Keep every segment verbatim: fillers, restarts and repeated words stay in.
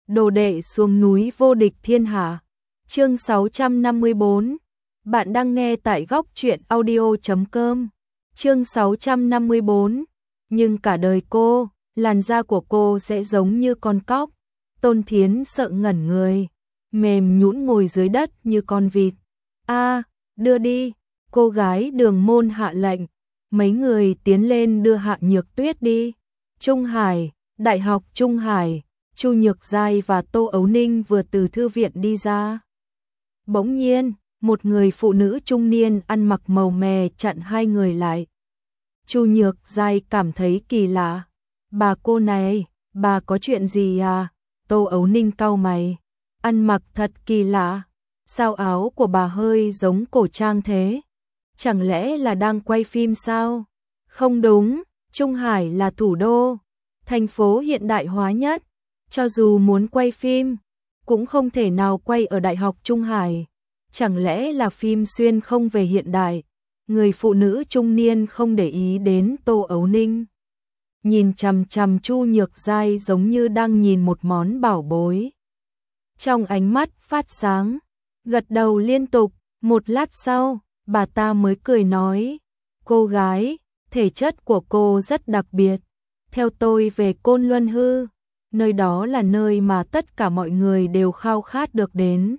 đồ đệ xuống núi vô địch thiên hạ. Chương sáu trăm năm mươi bốn. Bạn đang nghe tại góc truyện audio chấm com. Chương sáu trăm năm mươi bốn. Nhưng cả đời cô, làn da của cô sẽ giống như con cóc. Tôn Thiến sợ ngẩn người, mềm nhũn ngồi dưới đất như con vịt. A, đưa đi. Cô gái Đường Môn hạ lệnh. Mấy người tiến lên đưa Hạ Nhược Tuyết đi. Trung Hải, Đại học Trung Hải, Chu Nhược Giai và Tô Ấu Ninh vừa từ thư viện đi ra. Bỗng nhiên, một người phụ nữ trung niên ăn mặc màu mè chặn hai người lại. Chu Nhược Giai cảm thấy kỳ lạ. Bà cô này, bà có chuyện gì à? Tô Ấu Ninh cau mày. Ăn mặc thật kỳ lạ. Sao áo của bà hơi giống cổ trang thế? Chẳng lẽ là đang quay phim sao? Không đúng, Trung Hải là thủ đô, thành phố hiện đại hóa nhất. Cho dù muốn quay phim, cũng không thể nào quay ở Đại học Trung Hải. Chẳng lẽ là phim xuyên không về hiện đại? Người phụ nữ trung niên không để ý đến Tô Ấu Ninh. Nhìn chằm chằm Chu Nhược Giai giống như đang nhìn một món bảo bối. Trong ánh mắt phát sáng, gật đầu liên tục. Một lát sau, bà ta mới cười nói, cô gái, thể chất của cô rất đặc biệt. Theo tôi về Côn Luân Hư, nơi đó là nơi mà tất cả mọi người đều khao khát được đến.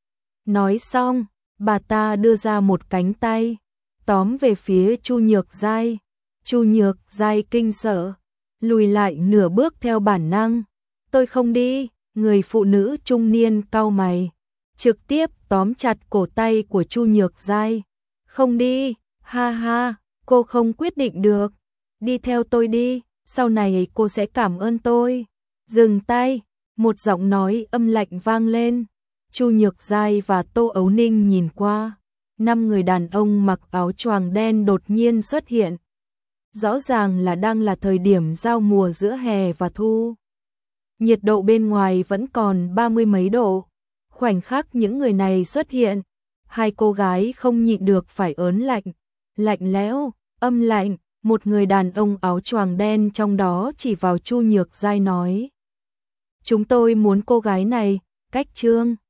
Nói xong, bà ta đưa ra một cánh tay, tóm về phía Chu Nhược Giai. Chu Nhược Giai kinh sợ, lùi lại nửa bước theo bản năng. Tôi không đi. Người phụ nữ trung niên cau mày, trực tiếp tóm chặt cổ tay của Chu Nhược Giai. Không đi, ha ha, cô không quyết định được. Đi theo tôi đi, sau này cô sẽ cảm ơn tôi. Dừng tay, một giọng nói âm lạnh vang lên. Chu Nhược Giai và Tô Ấu Ninh nhìn qua. Năm người đàn ông mặc áo choàng đen đột nhiên xuất hiện. Rõ ràng là đang là thời điểm giao mùa giữa hè và thu. Nhiệt độ bên ngoài vẫn còn ba mươi mấy độ. Khoảnh khắc những người này xuất hiện, hai cô gái không nhịn được phải ớn lạnh. Lạnh lẽo, âm lạnh, một người đàn ông áo choàng đen trong đó chỉ vào Chu Nhược Giai nói. Chúng tôi muốn cô gái này, cách Trương